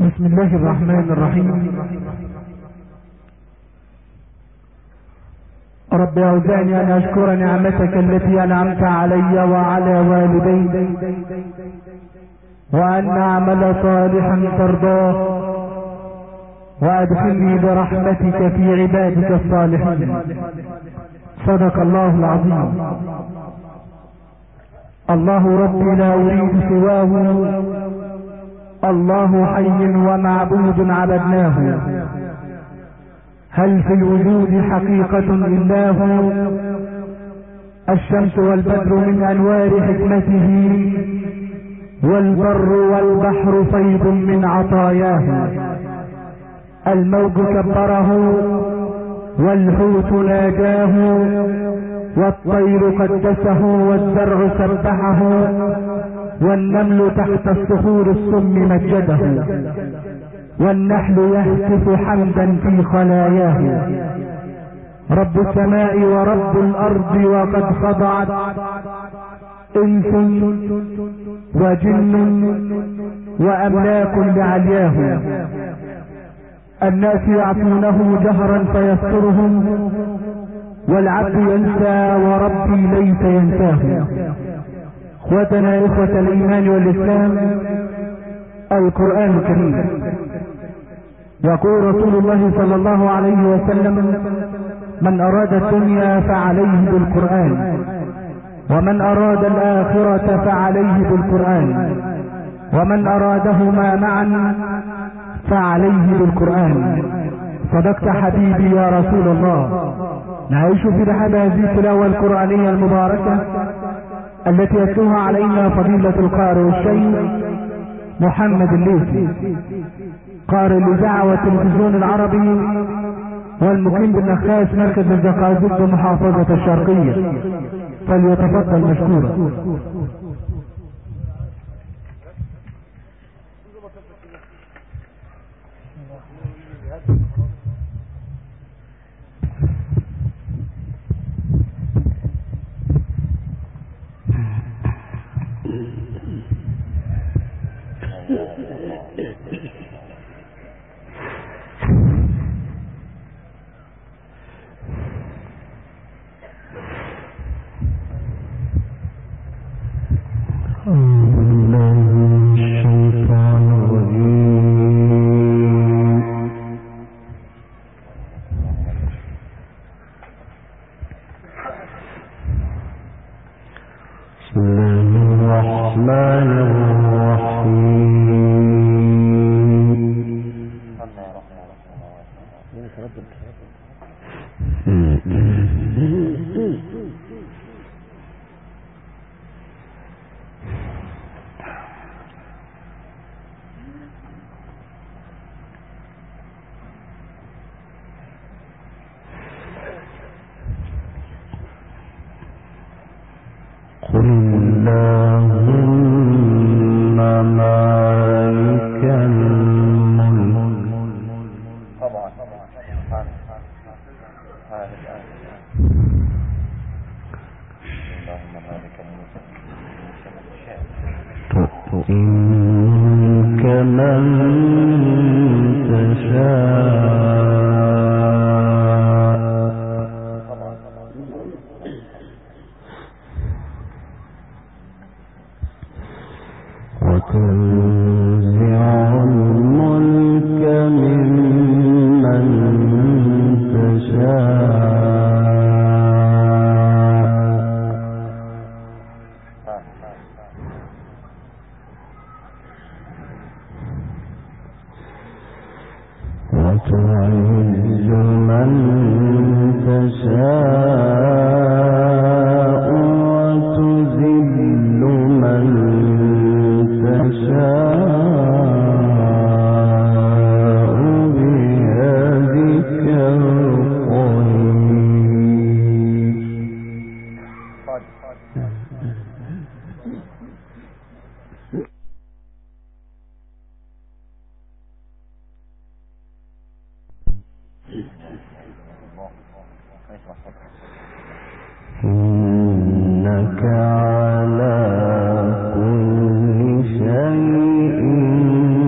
بسم الله الرحمن الرحيم. رب أوزعني أن أشكر نعمتك التي أنعمت علي وعلى والدي، وأن أعمل صالحا ترضاه، وأدخلني برحمتك في عبادك الصالحين. صدق الله العظيم. الله ربي لا أريد سواه، الله حي ومعبود عبدناه. هل في الوجود حقيقة إلا هو؟ الشمس والبدر من أنوار حكمته، والبر والبحر فيض من عطاياه. الموج كبره والحوت ناجاه، والطير قدسه والزرع سبحه، والنمل تحت الصخور السم مجده، والنحل يهتف حمدا في خلاياه. رب السماء ورب الأرض وقد خضعت إنس وجن وأملاك لعلياه. الناس يعصونه جهرا فيسترهم، والعبد ينسى وربي ليس ينساه. اخوتنا اخوة الايمان والاسلام، القرآن الكريم يقول رسول الله صلى الله عليه وسلم: من اراد الدنيا فعليه بالقرآن، ومن اراد الاخرة فعليه بالقرآن، ومن ارادهما معا فعليه بالقرآن. صدقت حبيبي يا رسول الله. نعيش في رحاب هذه التلاوة القرآنية المباركة التي يتلوها علينا فضيلة القارئ الشيخ محمد الليثي، قارئ الإذاعة والتلفزيون العربي، والمقيم بالنخاس مركز الزقازيق بمحافظة الشرقية. فليتفضل مشكورا. إنك على كل شيء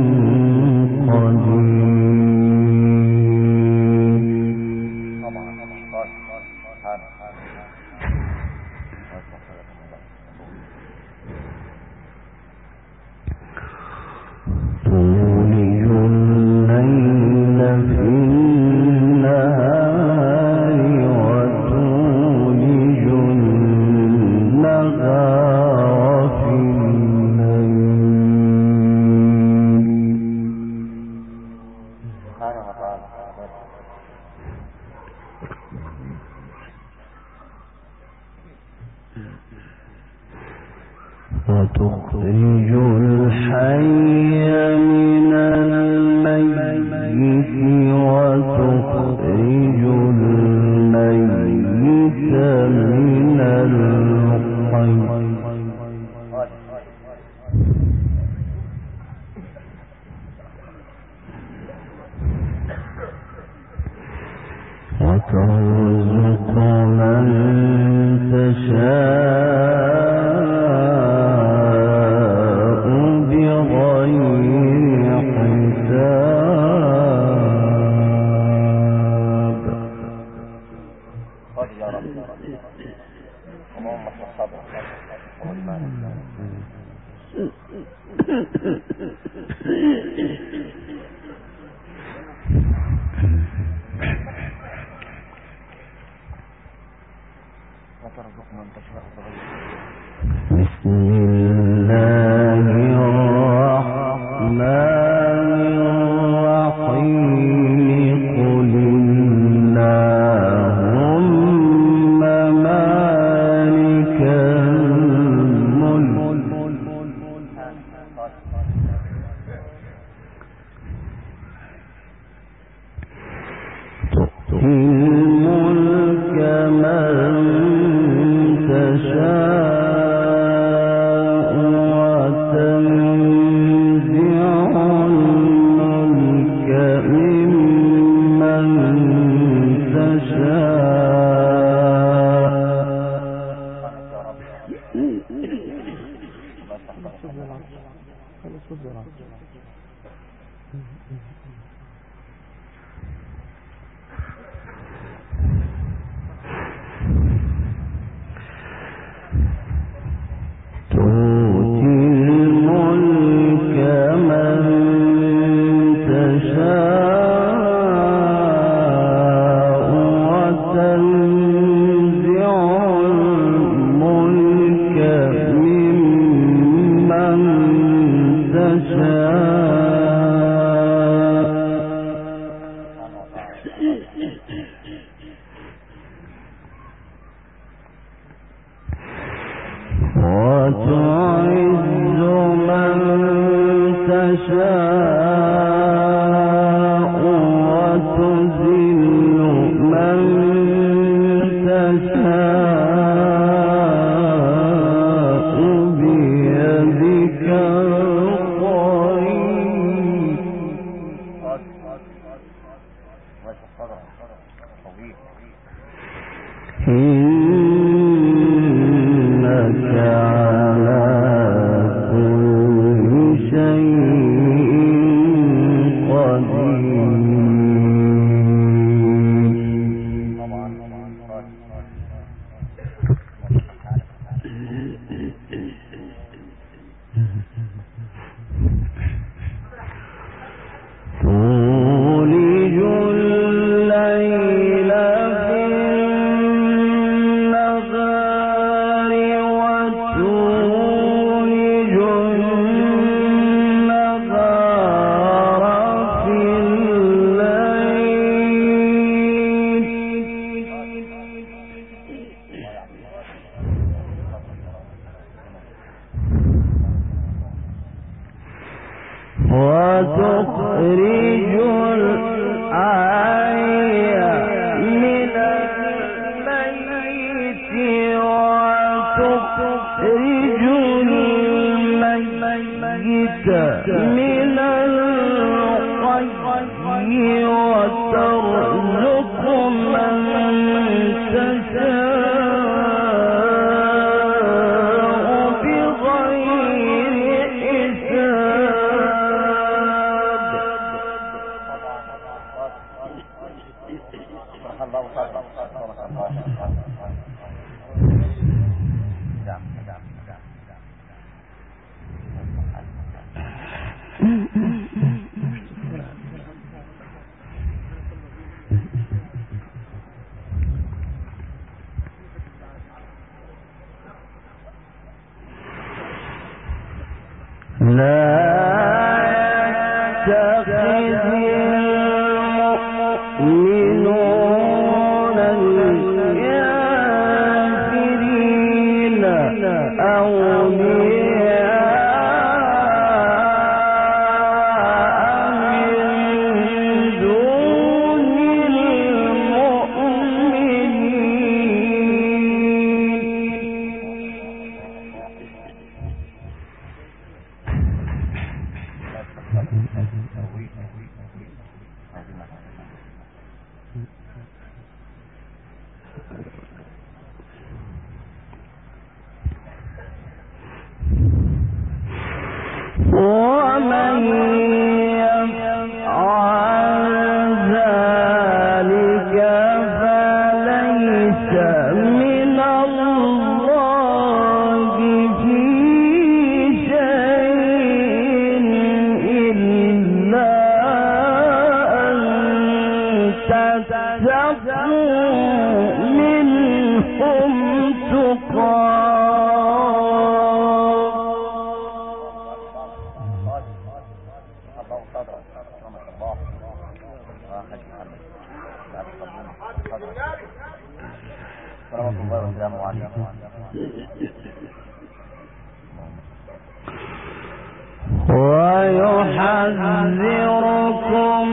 ويحذركم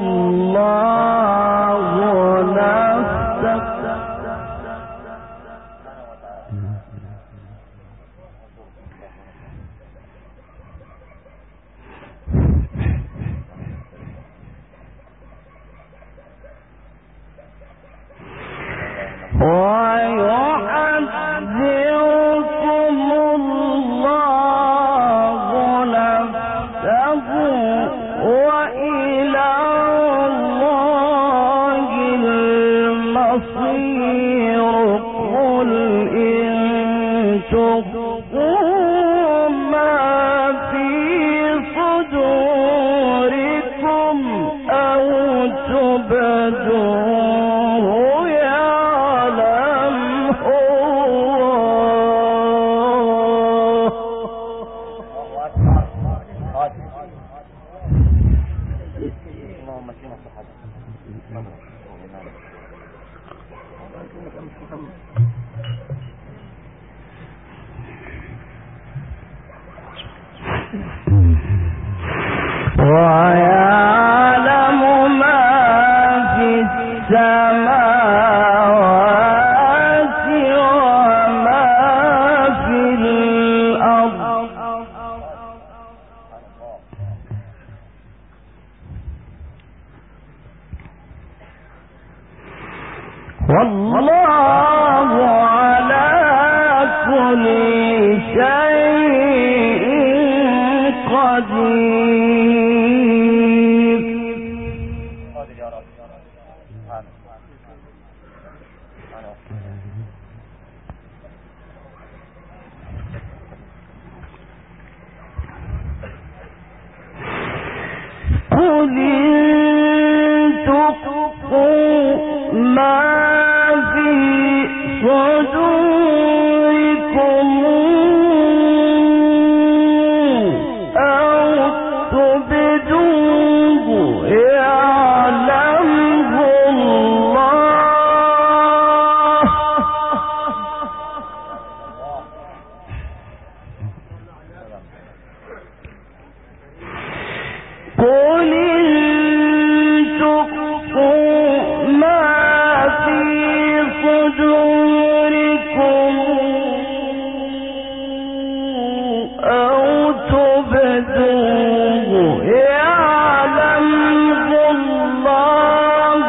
الله نفسه ويعلم ما في السماوات وما في الأرض والله على كل شيء قدير. قل إن تخفوا ما في صدوركم أو تبدوه يعلمه الله قل إن تخفوا ما في صدوركم أو تبدوه يعلمه الله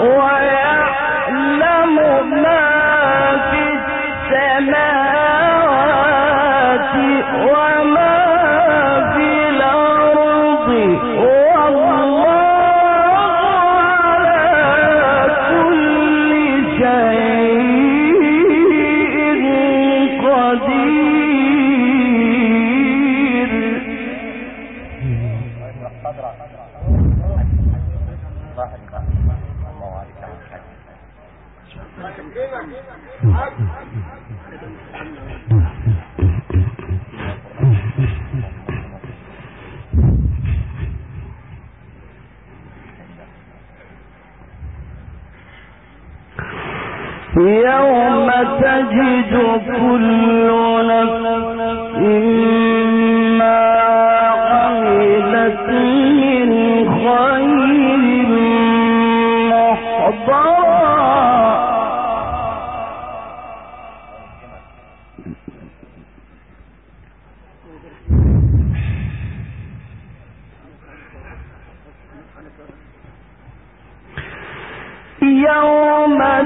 ويعلم ما في السماوات وما في الأرض والله على كل شيء قدير. يوم تجد كل نفس ما عملت من خير محضرا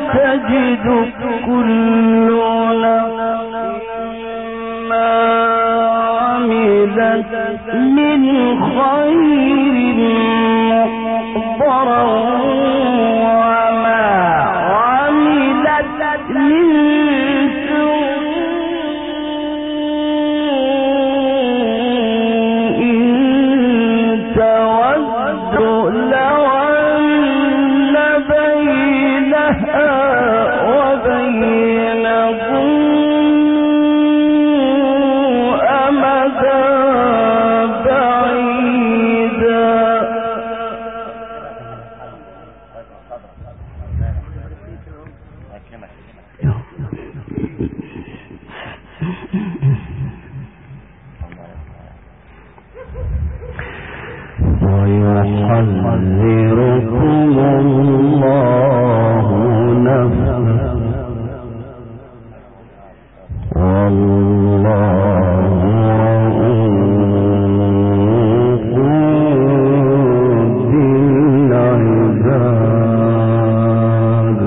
تجد كل نفس ما عملت من خير محضرا وما عملت من سوء تود لو أن بينها وبينه أمدا بعيدا. ويحذركم الله نفسه والله رؤوف بالعباد.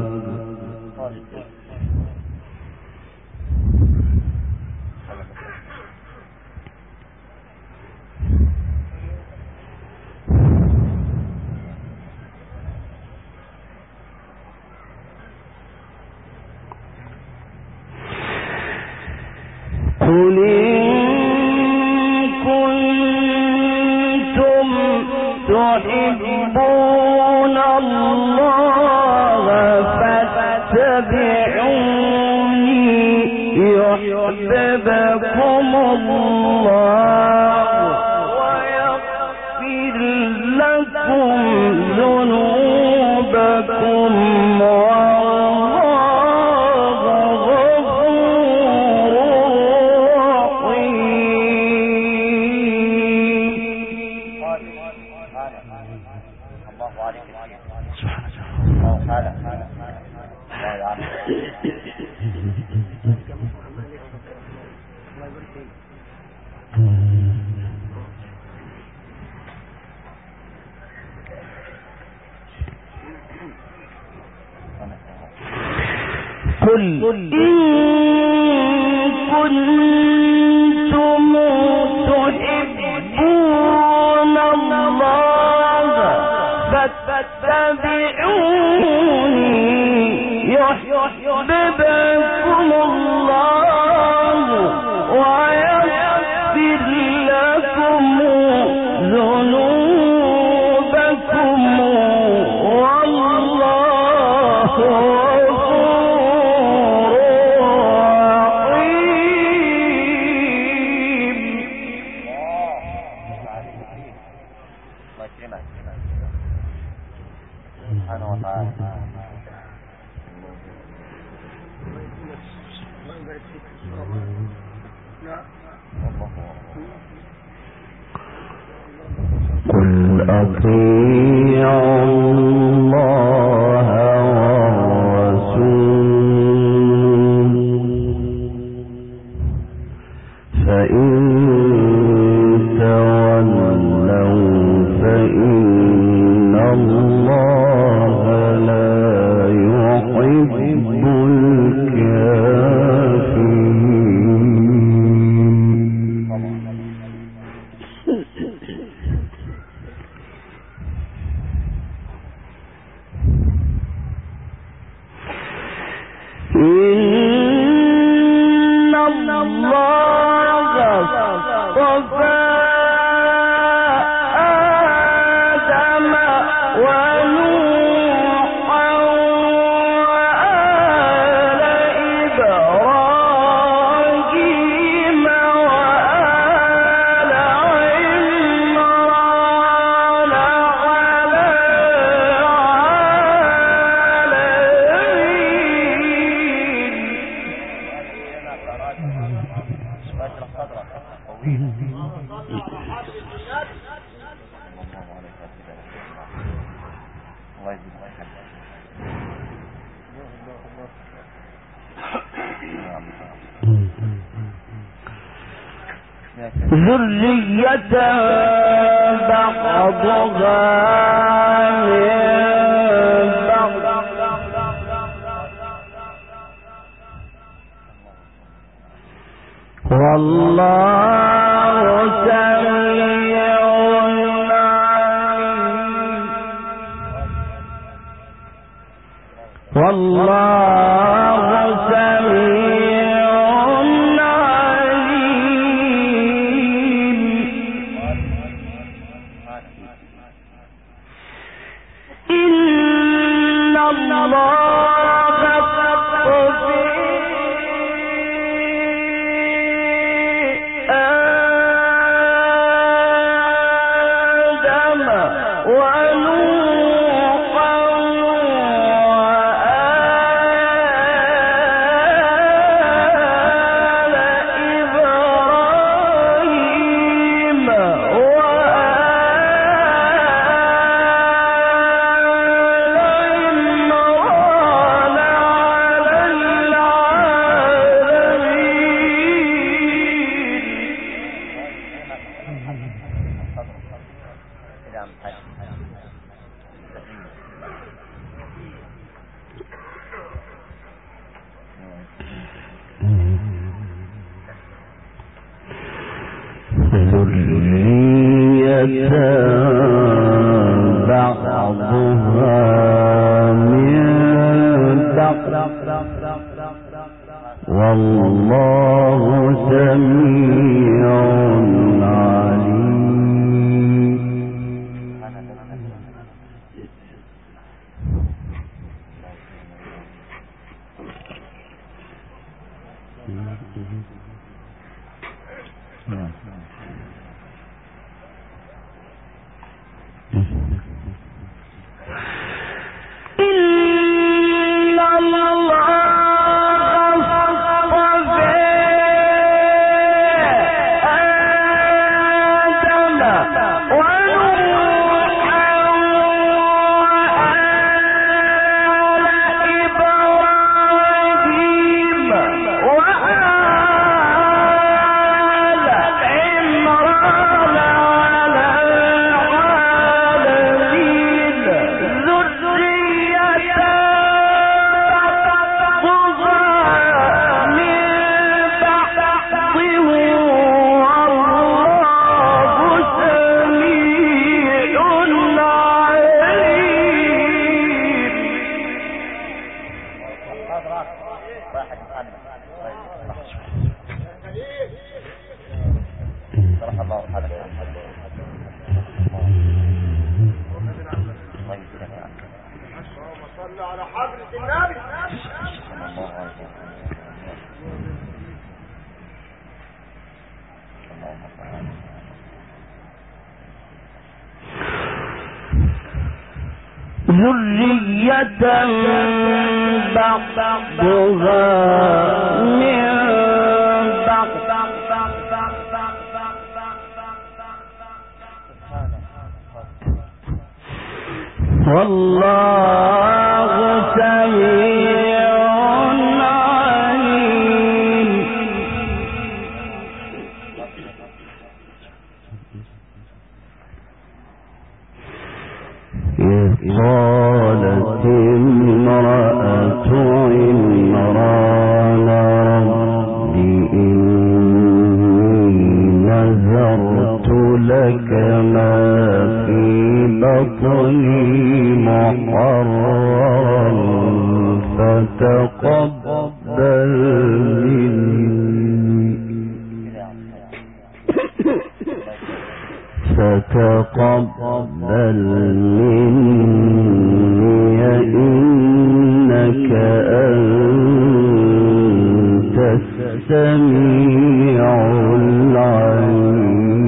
قل إن كنتم تحبون الله فاتبعوني يحببكم الله ويغفر لكم ذنوبكم قل إن كنتم تحبون الله فاتبعوني يحببكم الله ويغفر لكم ذنوبكم والله قل أطيعوا الله والرسول فإن تولوا فإن الله لا يحب إن الله اصطفى آدم ونوحا وآل إبراهيم وآل عمران على ذرية بعضها من بعض ذرية بعضها من بعض والله سميع عليم. قالت امرأة عمران رب إني نذرت لك ما في بطني محررا فتقبل مني إنك أنت السميع العليم.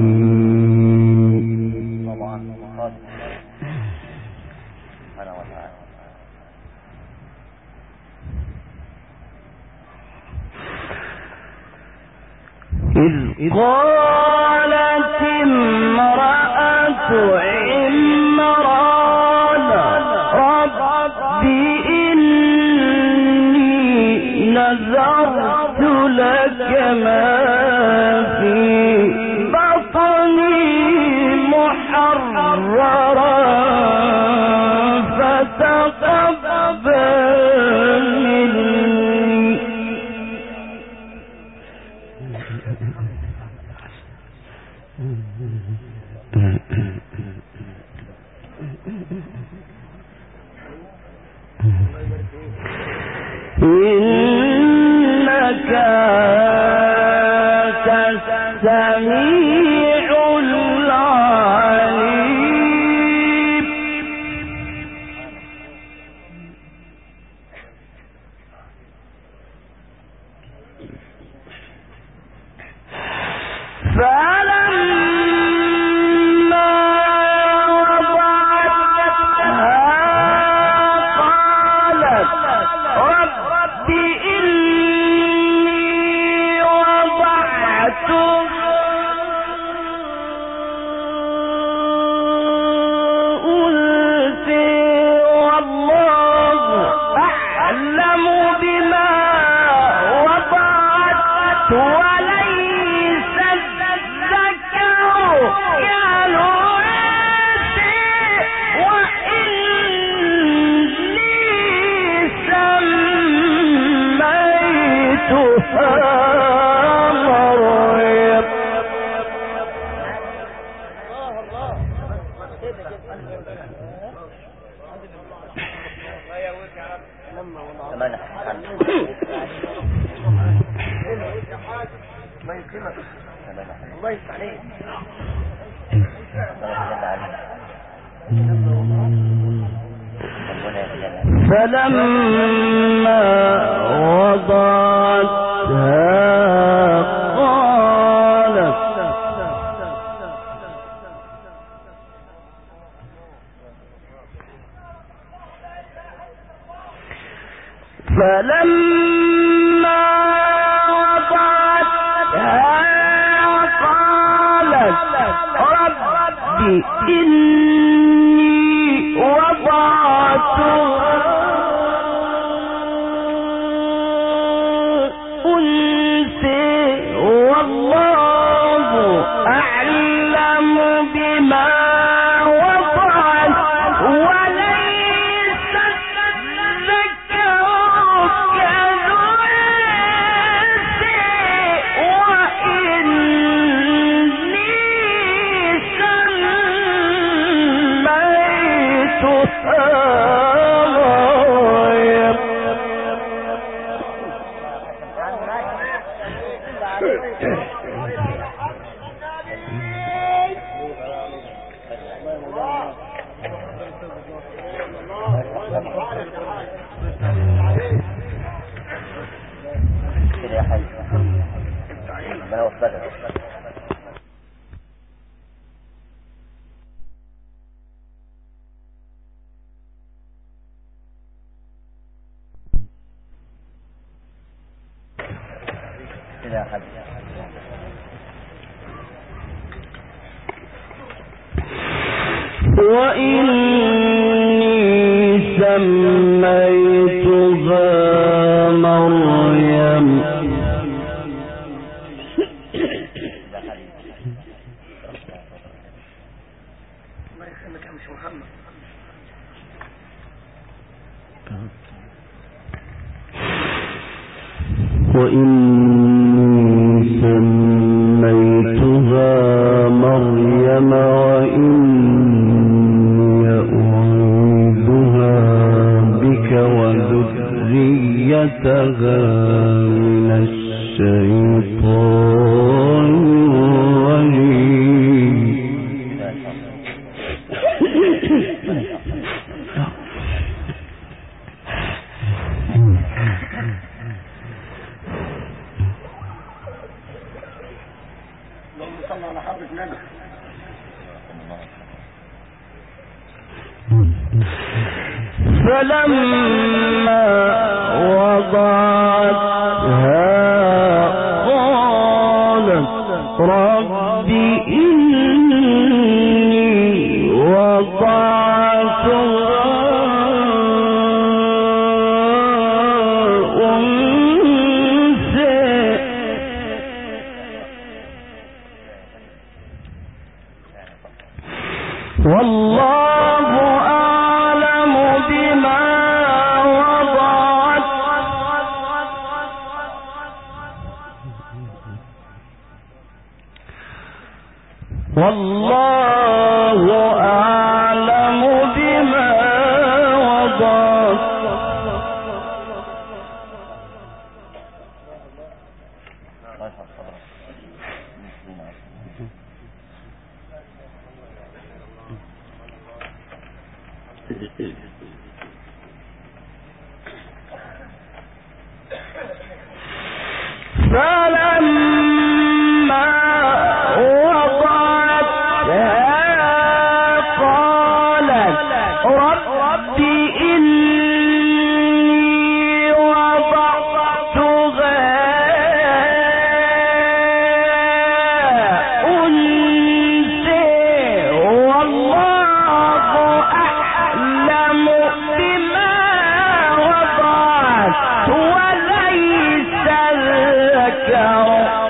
إذ قالت امرأة عمران رب إني نذرت لك ما في بطني محررا فتقبل مني إنك السميع العليم. فلما وضعتها قالت رب إني وضعتها وإني سميتها مريم وإني أعيذها بك وذريتها من الشيطان الرجيم. فلما وضعتها قالت رب إني وضعتها أنثى والله أعلم بما وضعت والله أعلم بما وضعت فلما وضعتها قالت رب إني وضعتها أنثى والله أعلم بما وضعت وليس الذكر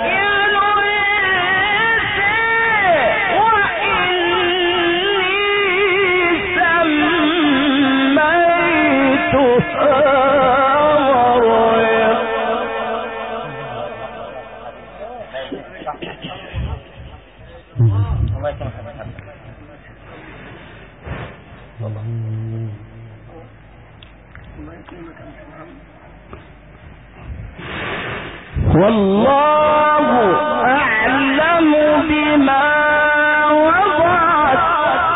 والله أعلم بما وضعت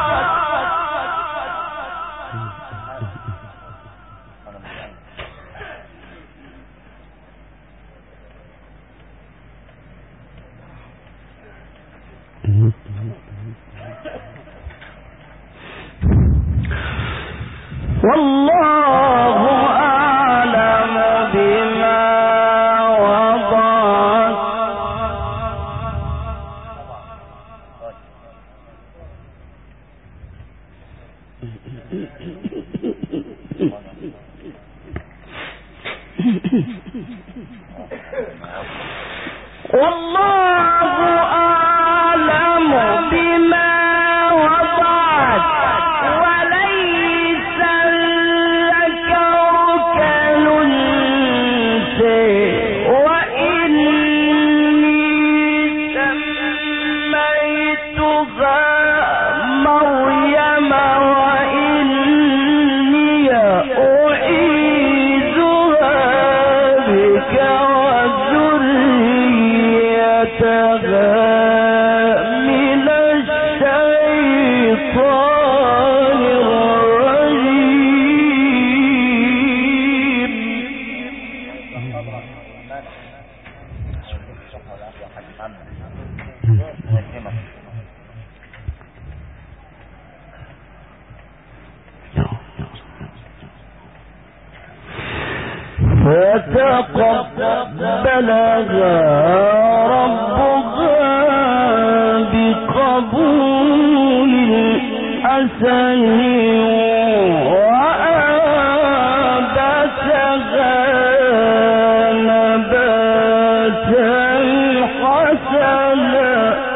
والله أعلم بما وضعت والله أعلم بما وضعت وليس الذكر كالأنثى وإني سميتها مريم وإني أعيذها بك من الشيطان الرجيم فتقبلها ربها بقبول حسن وأنبتها نباتا حسنا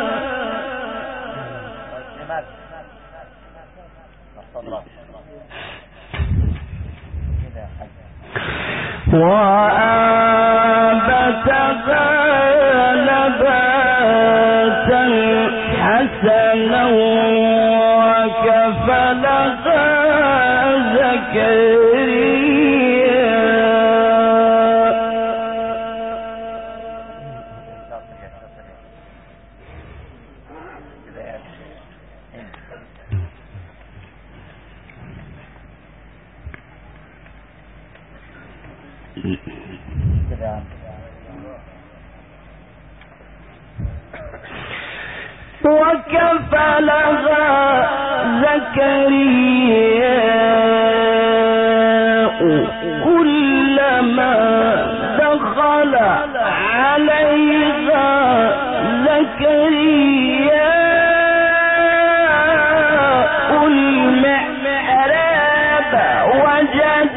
وأنبتها نباتا حسنا وكفلها زكريا وكفلها زكريا كلما دخل عليها زكريا المحراب وجد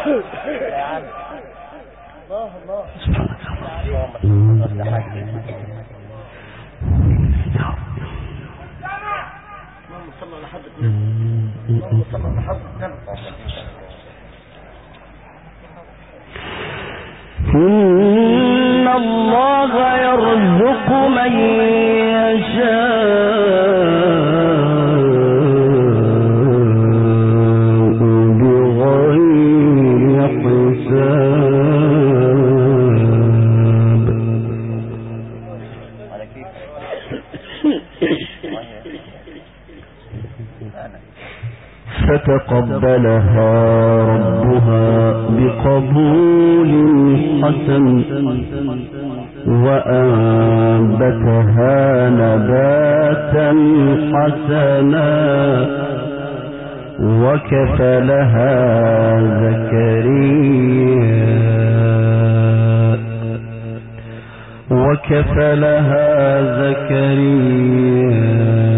إن الله يرزق من يشاء بغير حساب. فتقبلها ربها بقبول حسن وأنبتها نباتا حسنا وكفلها زكريا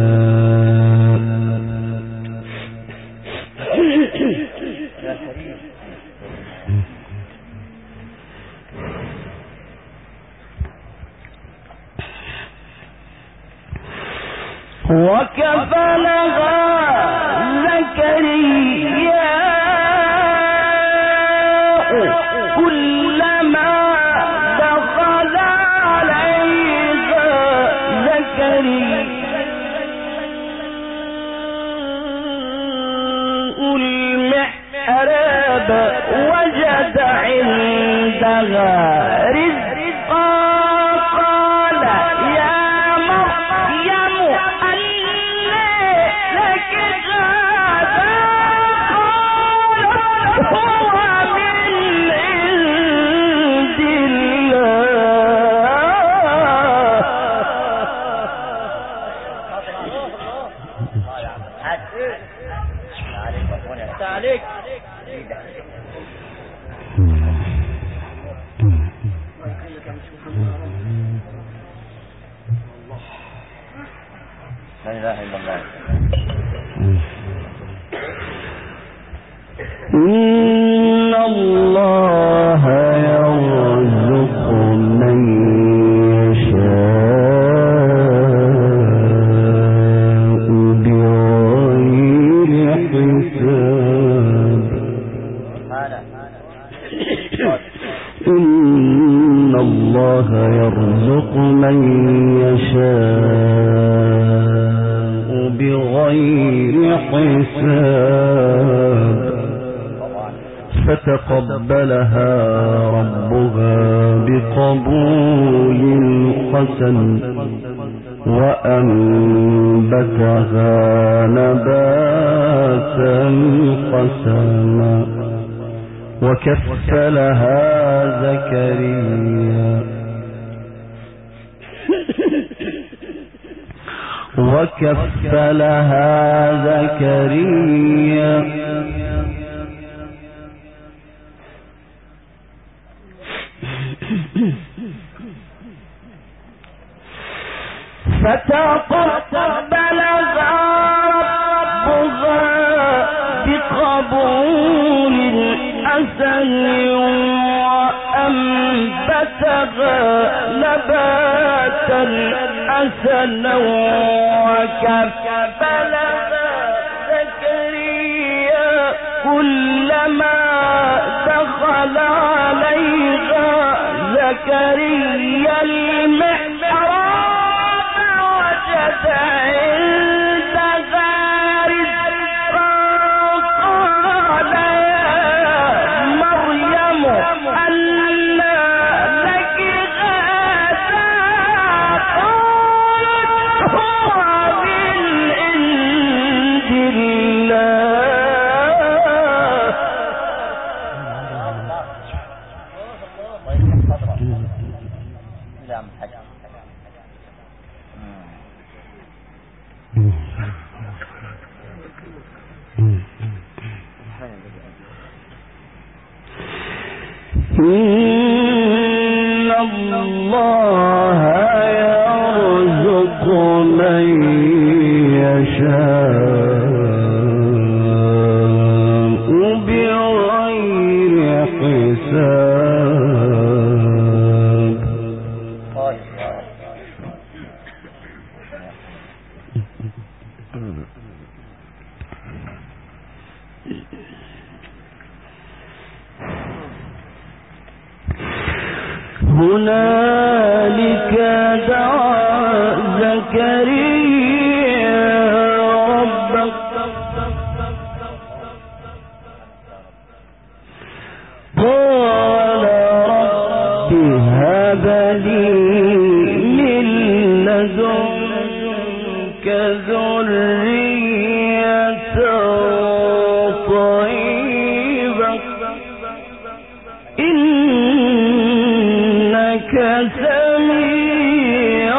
كلما دخل عليها زكريا المحراب وجد عندها رزقا قال يا مريم لا إله إلا الله. إن الله يرزق من يشاء بغير حساب. إن الله يرزق من يشاء بغير حساب. فتقبلها ربها بقبول حسن وأنبتها نباتا حسنا وكفلها زكريا فتقبلها ربها بقبول حسن وأنبتها نباتا حسنا وكفلها زكريا كلما دخل عليها زكريا المحراب وجد عندها رزقا قال يا مريم أنى لك هذا قالت هو من عند إن الله يرزق من يشاء بغير حساب. هنالك دعا زكريا ربه قال رب هب لي من لدنك ذرية طيبة إنك سميع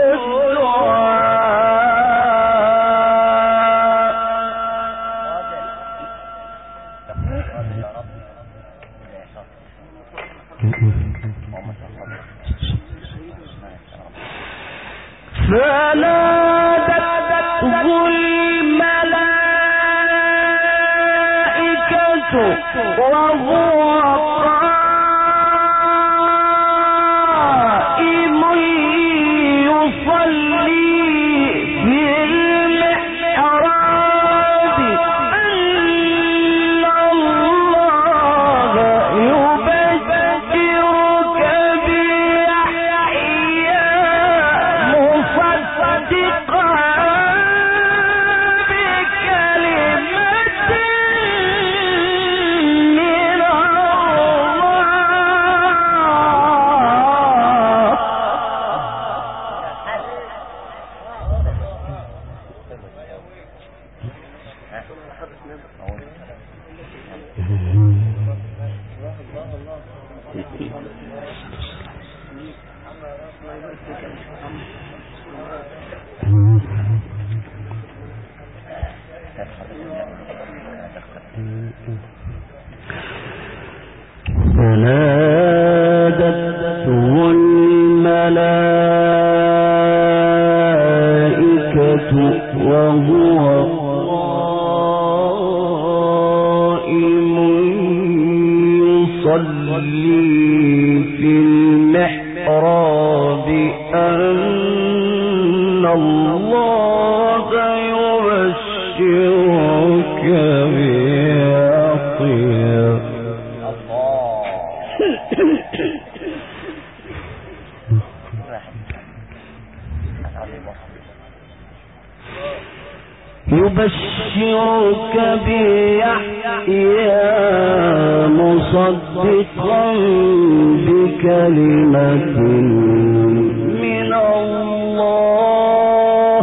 فنادته الملائكة وهو قائم يصلي في المحراب أن الله يبشرك بيحيى مصدقا بكلمة من فنادته الملائكة وهو قائم يصلي في المحراب أن الله يبشرك بيحيى مصدقا بكلمة من الله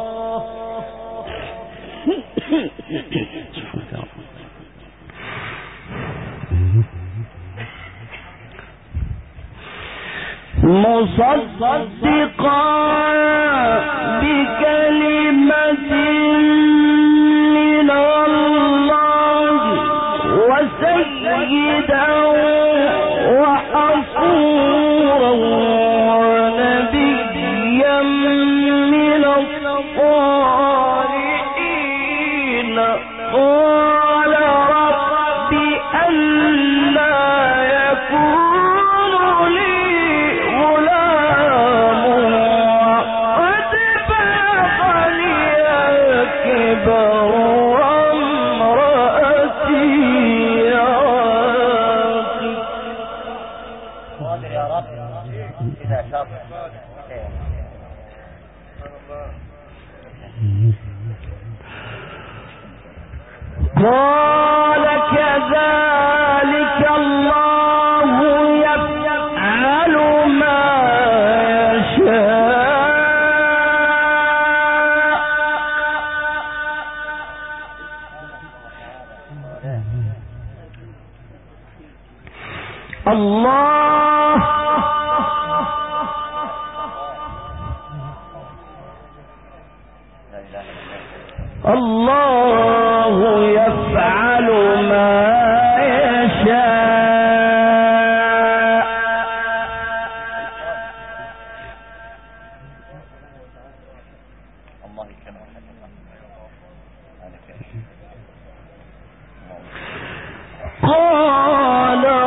مصدقا بكلمة من الله وسيدا وحصورا ونبيا من الصالحين قال رب أنى يكون لي غلام وقد بلغني الكبر وامرأتي عاقر. قادر يا رب إذا شاء. قال كذلك الله يفعل ما يشاء. الله يفعل ما يشاء. قال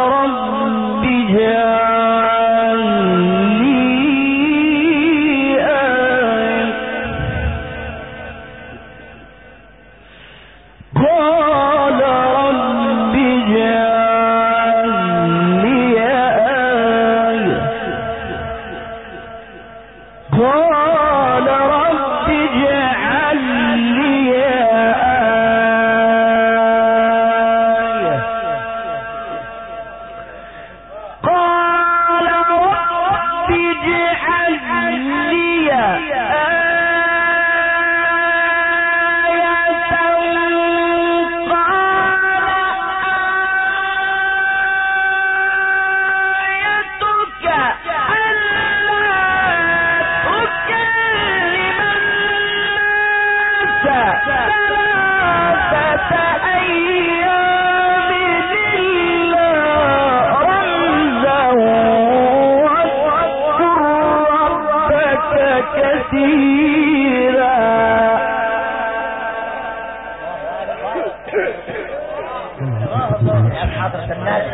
حضرة الناس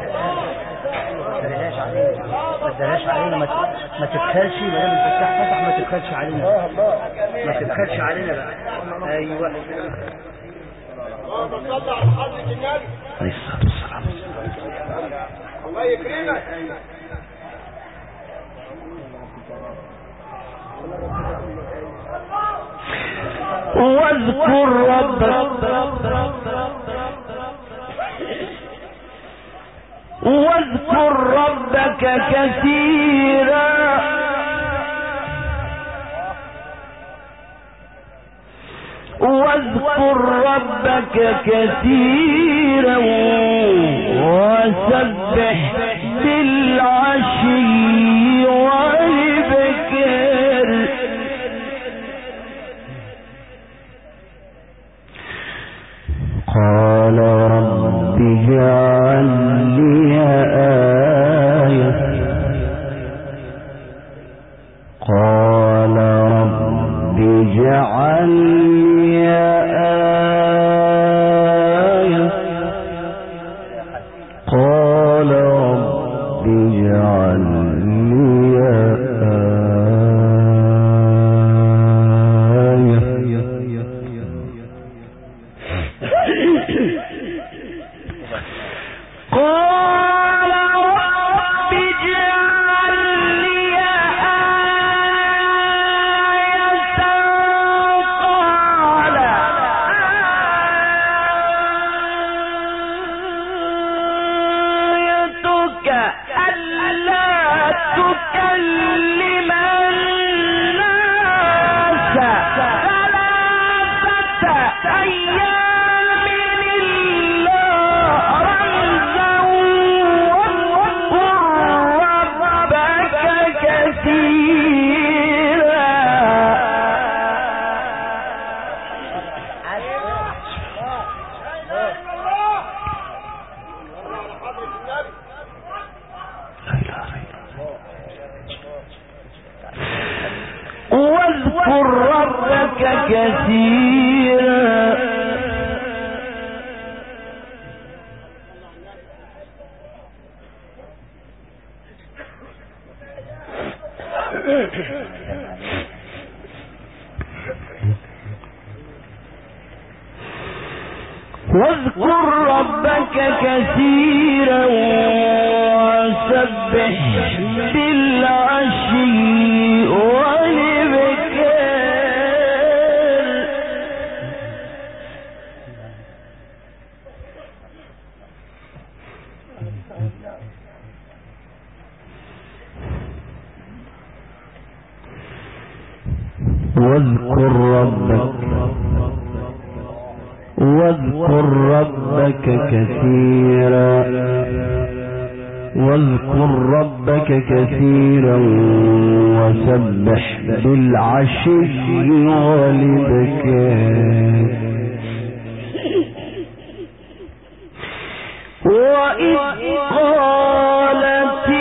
ما تدريش علينا ما تبخلش بدل الفتاح فتح ما تبخلش علينا ما تبخلش علينا بقى. ايوه اللهم صل على حضرة النبي عليه الصلاة والسلام. الله يكرمك. واذكر ربك كثيرا وسبح بالعشي والبكر. قال رب اجعل لي آية. قال رب اجعل لي آية. قال رب اجعل لي واذكر ربك كثيرا. واذكر ربك كثيرا وسبح بالعشي والبكر. واذكر ربك كثيرا وسبح بالعشي والبكر. وإذ قالت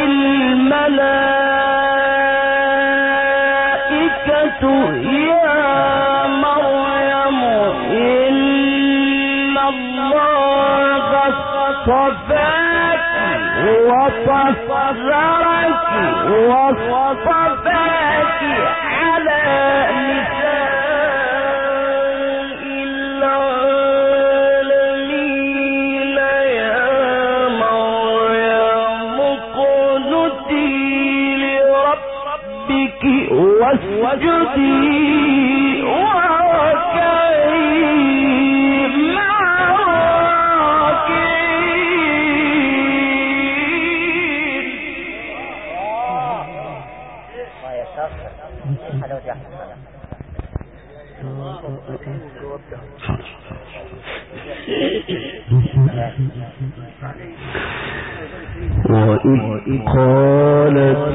الملائكة يا مريم إن الله اصطفاك وطهرك واصطفاك على نساء العالمين. يا مريم اقنتي لربك واسجدي وإذ قالت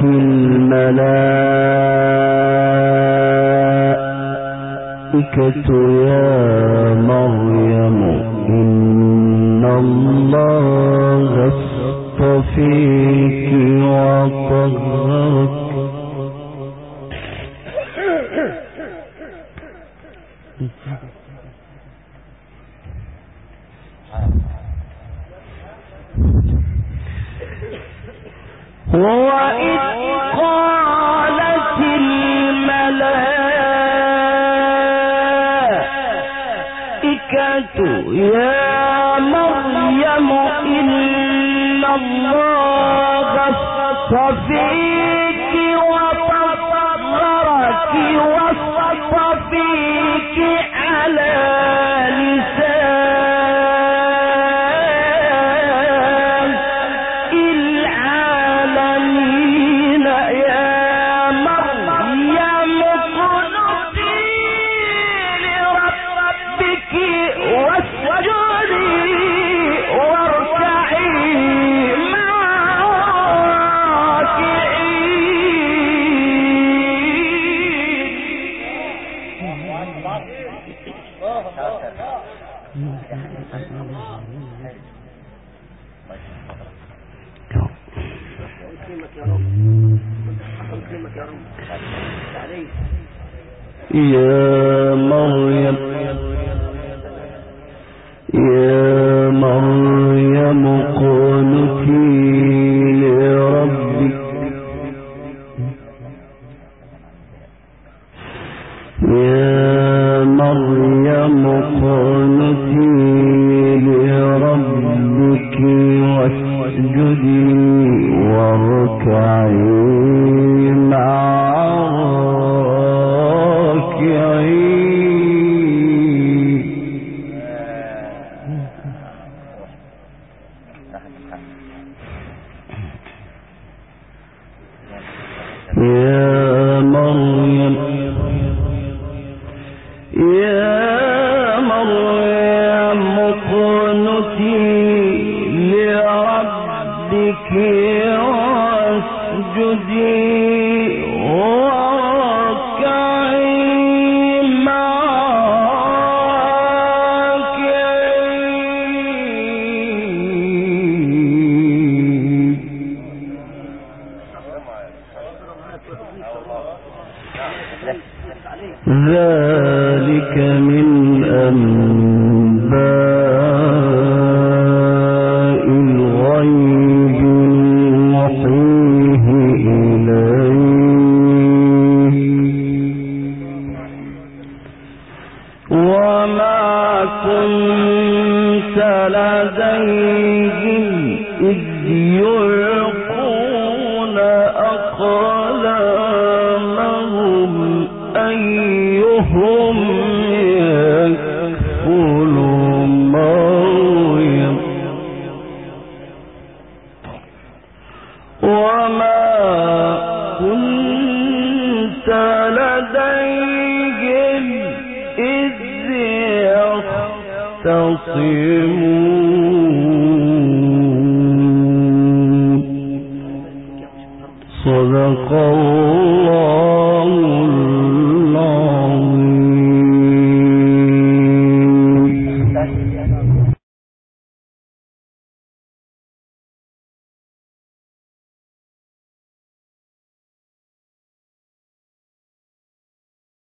الملائكة يا مريم إن الله اصطفيك وطهرك. وإذ قالت الملائكة يا مريم إن الله اصطفيك وطهرك واصطفيك على يا مريم قنتي لربك يا مريم قنتي لربك واسجدي واركعي ذلك من أنباء الغيب نوحيه إليك وما كنت لديهم إذ يلقون أقلامهم أيهم يكفل مريم وما كنت لديهم إذ يختصمون صدق الله